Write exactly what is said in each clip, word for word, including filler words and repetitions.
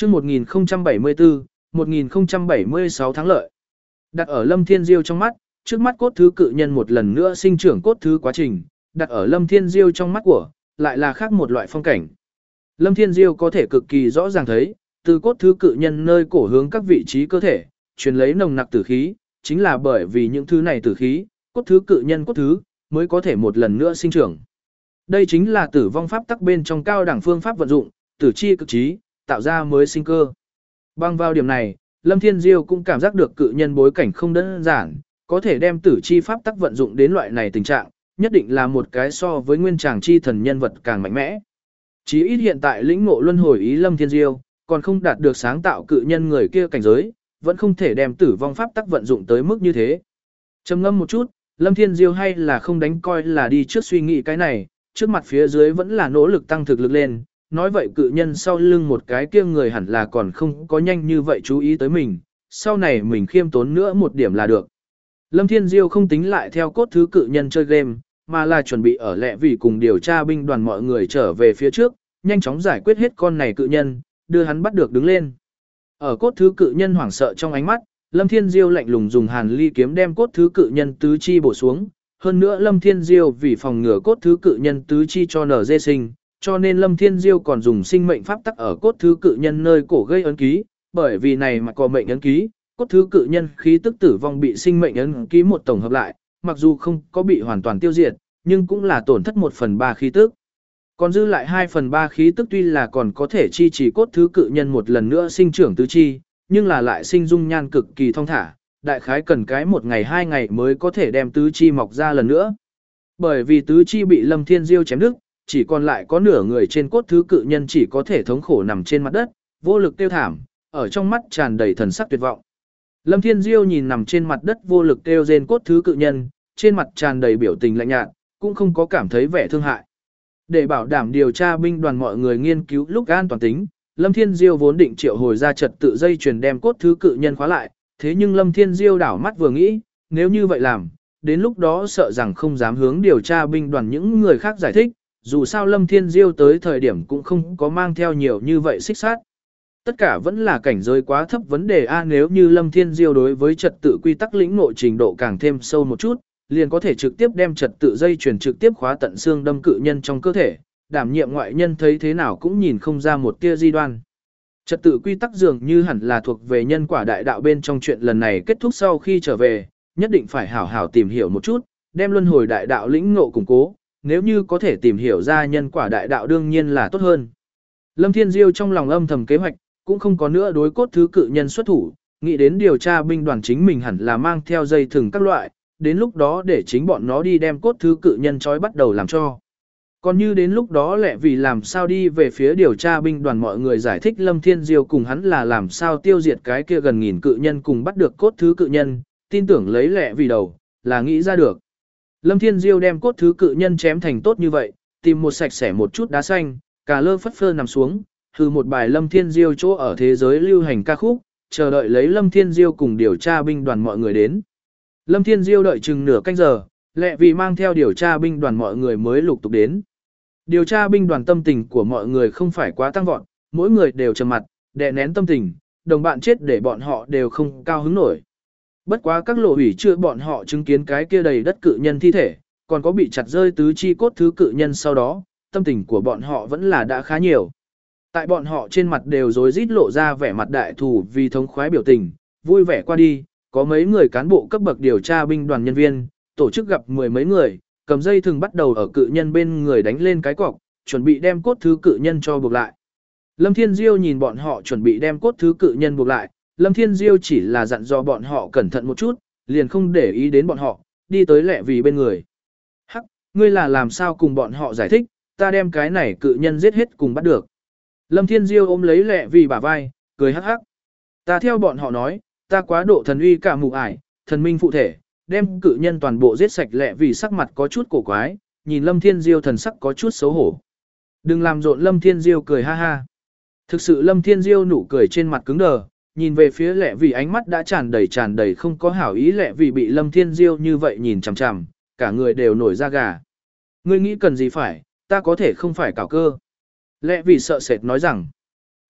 chương một nghìn không trăm bảy mươi tư, một nghìn không trăm bảy mươi sáu thắng lợi. Đặt ở Lâm Thiên Diêu trong mắt, trước mắt cốt thứ cự nhân một lần nữa sinh trưởng cốt thứ quá trình, đặt ở Lâm Thiên Diêu trong mắt của, lại là khác một loại phong cảnh. Lâm Thiên Diêu có thể cực kỳ rõ ràng thấy, từ cốt thứ cự nhân nơi cổ hướng các vị trí cơ thể, truyền lấy nồng nặc tử khí, chính là bởi vì những thứ này tử khí, cốt thứ cự nhân cốt thứ, mới có thể một lần nữa sinh trưởng. Đây chính là tử vong pháp tắc bên trong cao đẳng phương pháp vận dụng, tử chi cực trí, tạo ra mới sinh cơ. Bằng vào điểm này, Lâm Thiên Diêu cũng cảm giác được cự nhân bối cảnh không đơn giản, có thể đem tử chi pháp tắc vận dụng đến loại này tình trạng, nhất định là một cái so với nguyên tràng chi thần nhân vật càng mạnh mẽ. Chí ít hiện tại lĩnh ngộ luân hồi ý Lâm Thiên Diêu, còn không đạt được sáng tạo cự nhân người kia cảnh giới, vẫn không thể đem tử vong pháp tắc vận dụng tới mức như thế. Trầm ngâm một chút, Lâm Thiên Diêu hay là không đánh coi là đi trước suy nghĩ cái này, trước mặt phía dưới vẫn là nỗ lực tăng thực lực lên, nói vậy cự nhân sau lưng một cái kia người hẳn là còn không có nhanh như vậy chú ý tới mình, sau này mình khiêm tốn nữa một điểm là được. Lâm Thiên Diêu không tính lại theo cốt thứ cự nhân chơi game, mà là chuẩn bị ở lẹ vì cùng điều tra binh đoàn mọi người trở về phía trước, nhanh chóng giải quyết hết con này cự nhân, đưa hắn bắt được đứng lên. Ở cốt thứ cự nhân hoảng sợ trong ánh mắt, Lâm Thiên Diêu lạnh lùng dùng hàn ly kiếm đem cốt thứ cự nhân tứ chi bổ xuống, hơn nữa Lâm Thiên Diêu vì phòng ngừa cốt thứ cự nhân tứ chi cho nở dê sinh, cho nên Lâm Thiên Diêu còn dùng sinh mệnh pháp tắc ở cốt thứ cự nhân nơi cổ gây ấn ký, bởi vì này mà có mệnh ấn ký, cốt thứ cự nhân khí tức tử vong bị sinh mệnh ấn ký một tổng hợp lại, mặc dù không có bị hoàn toàn tiêu diệt, nhưng cũng là tổn thất một phần ba khí tức. Còn dư lại hai phần ba khí tức tuy là còn có thể chi trì cốt thứ cự nhân một lần nữa sinh trưởng tứ chi, nhưng là lại sinh dung nhan cực kỳ thong thả, đại khái cần cái một ngày hai ngày mới có thể đem tứ chi mọc ra lần nữa. Bởi vì tứ chi bị Lâm Thiên Diêu chém đứt, chỉ còn lại có nửa người trên cốt thứ cự nhân chỉ có thể thống khổ nằm trên mặt đất, vô lực tiêu thảm, ở trong mắt tràn đầy thần sắc tuyệt vọng. Lâm Thiên Diêu nhìn nằm trên mặt đất vô lực kêu rên cốt thứ cự nhân, trên mặt tràn đầy biểu tình lạnh nhạt, cũng không có cảm thấy vẻ thương hại. Để bảo đảm điều tra binh đoàn mọi người nghiên cứu lúc an toàn tính, Lâm Thiên Diêu vốn định triệu hồi ra trật tự dây chuyền đem cốt thứ cự nhân khóa lại, thế nhưng Lâm Thiên Diêu đảo mắt vừa nghĩ, nếu như vậy làm, đến lúc đó sợ rằng không dám hướng điều tra binh đoàn những người khác giải thích, dù sao Lâm Thiên Diêu tới thời điểm cũng không có mang theo nhiều như vậy xích sát. Tất cả vẫn là cảnh giới quá thấp vấn đề A, nếu như Lâm Thiên Diêu đối với trật tự quy tắc lĩnh ngộ trình độ càng thêm sâu một chút, liền có thể trực tiếp đem trật tự dây chuyển trực tiếp khóa tận xương đâm cự nhân trong cơ thể, đảm nhiệm ngoại nhân thấy thế nào cũng nhìn không ra một tia di đoan. Trật tự quy tắc dường như hẳn là thuộc về nhân quả đại đạo bên trong chuyện lần này kết thúc sau khi trở về, nhất định phải hảo hảo tìm hiểu một chút, đem luân hồi đại đạo lĩnh ngộ củng cố, nếu như có thể tìm hiểu ra nhân quả đại đạo đương nhiên là tốt hơn. Lâm Thiên Diêu trong lòng âm thầm kế hoạch, cũng không có nữa đối cốt thứ cự nhân xuất thủ, nghĩ đến điều tra binh đoàn chính mình hẳn là mang theo dây thừng các loại, đến lúc đó để chính bọn nó đi đem cốt thứ cự nhân trói bắt đầu làm cho. Còn như đến lúc đó lẽ vì làm sao đi về phía điều tra binh đoàn mọi người giải thích Lâm Thiên Diêu cùng hắn là làm sao tiêu diệt cái kia gần nghìn cự nhân cùng bắt được cốt thứ cự nhân, tin tưởng lấy lẽ vì đầu, là nghĩ ra được. Lâm Thiên Diêu đem cốt thứ cự nhân chém thành tốt như vậy, tìm một sạch sẽ một chút đá xanh, cà lơ phất phơ nằm xuống, hừ một bài Lâm Thiên Diêu chỗ ở thế giới lưu hành ca khúc, chờ đợi lấy Lâm Thiên Diêu cùng điều tra binh đoàn mọi người đến. Lâm Thiên Diêu đợi chừng nửa canh giờ, lẹ vì mang theo điều tra binh đoàn mọi người mới lục tục đến. Điều tra binh đoàn tâm tình của mọi người không phải quá tăng vọt, mỗi người đều trầm mặt, đè nén tâm tình, đồng bạn chết để bọn họ đều không cao hứng nổi. Bất quá các lộ ủy chưa bọn họ chứng kiến cái kia đầy đất cự nhân thi thể, còn có bị chặt rơi tứ chi cốt thứ cự nhân sau đó, tâm tình của bọn họ vẫn là đã khá nhiều. Tại bọn họ trên mặt đều rối rít lộ ra vẻ mặt đại thù vì thống khoái biểu tình, vui vẻ qua đi, có mấy người cán bộ cấp bậc điều tra binh đoàn nhân viên, tổ chức gặp mười mấy người, cầm dây thừng bắt đầu ở cự nhân bên người đánh lên cái cọc, chuẩn bị đem cốt thứ cự nhân cho buộc lại. Lâm Thiên Diêu nhìn bọn họ chuẩn bị đem cốt thứ cự nhân buộc lại, Lâm Thiên Diêu chỉ là dặn dò bọn họ cẩn thận một chút, liền không để ý đến bọn họ, đi tới lẹ vì bên người. Hắc, ngươi là làm sao cùng bọn họ giải thích, ta đem cái này cự nhân giết hết cùng bắt được. Lâm Thiên Diêu ôm lấy lẹ vì bả vai, cười hắc hắc. Ta theo bọn họ nói, ta quá độ thần uy cả mù ải, thần minh phụ thể, đem cự nhân toàn bộ giết sạch lẹ vì sắc mặt có chút cổ quái, nhìn Lâm Thiên Diêu thần sắc có chút xấu hổ. Đừng làm rộn Lâm Thiên Diêu cười ha ha. Thực sự Lâm Thiên Diêu nụ cười trên mặt cứng đờ, nhìn về phía lẹ vì ánh mắt đã tràn đầy tràn đầy không có hảo ý lẹ vì bị Lâm Thiên Diêu như vậy nhìn chằm chằm, cả người đều nổi da gà. Ngươi nghĩ cần gì phải, ta có thể không phải cảo cơ. Lẹ vì sợ sệt nói rằng,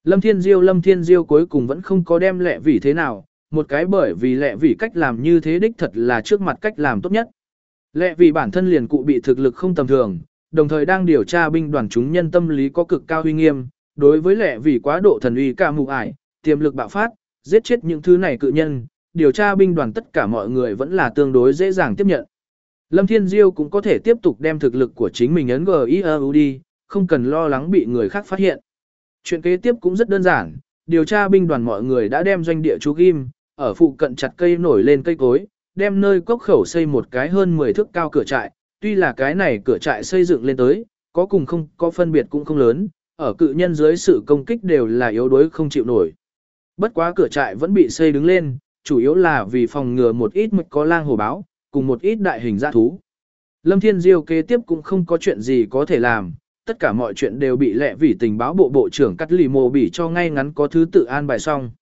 Lâm Thiên Diêu Lâm Thiên Diêu cuối cùng vẫn không có đem lẹ vỉ thế nào, một cái bởi vì lẹ vỉ cách làm như thế đích thật là trước mặt cách làm tốt nhất. Lẹ vỉ bản thân liền cụ bị thực lực không tầm thường, đồng thời đang điều tra binh đoàn chúng nhân tâm lý có cực cao uy nghiêm, đối với lẹ vỉ quá độ thần uy ca mù ải, tiềm lực bạo phát, giết chết những thứ này cự nhân, điều tra binh đoàn tất cả mọi người vẫn là tương đối dễ dàng tiếp nhận. Lâm Thiên Diêu cũng có thể tiếp tục đem thực lực của chính mình ấn giê i e u đi, không cần lo lắng bị người khác phát hiện. Chuyện kế tiếp cũng rất đơn giản, điều tra binh đoàn mọi người đã đem doanh địa chú ghim, ở phụ cận chặt cây nổi lên cây cối, đem nơi cốc khẩu xây một cái hơn mười thước cao cửa trại, tuy là cái này cửa trại xây dựng lên tới, có cùng không có phân biệt cũng không lớn, ở cự nhân dưới sự công kích đều là yếu đuối không chịu nổi. Bất quá cửa trại vẫn bị xây đứng lên, chủ yếu là vì phòng ngừa một ít mực có lang hổ báo, cùng một ít đại hình dã thú. Lâm Thiên Diêu kế tiếp cũng không có chuyện gì có thể làm, tất cả mọi chuyện đều bị lẹ vỉ tình báo bộ bộ trưởng cắt lì mồ bỉ cho ngay ngắn có thứ tự an bài xong.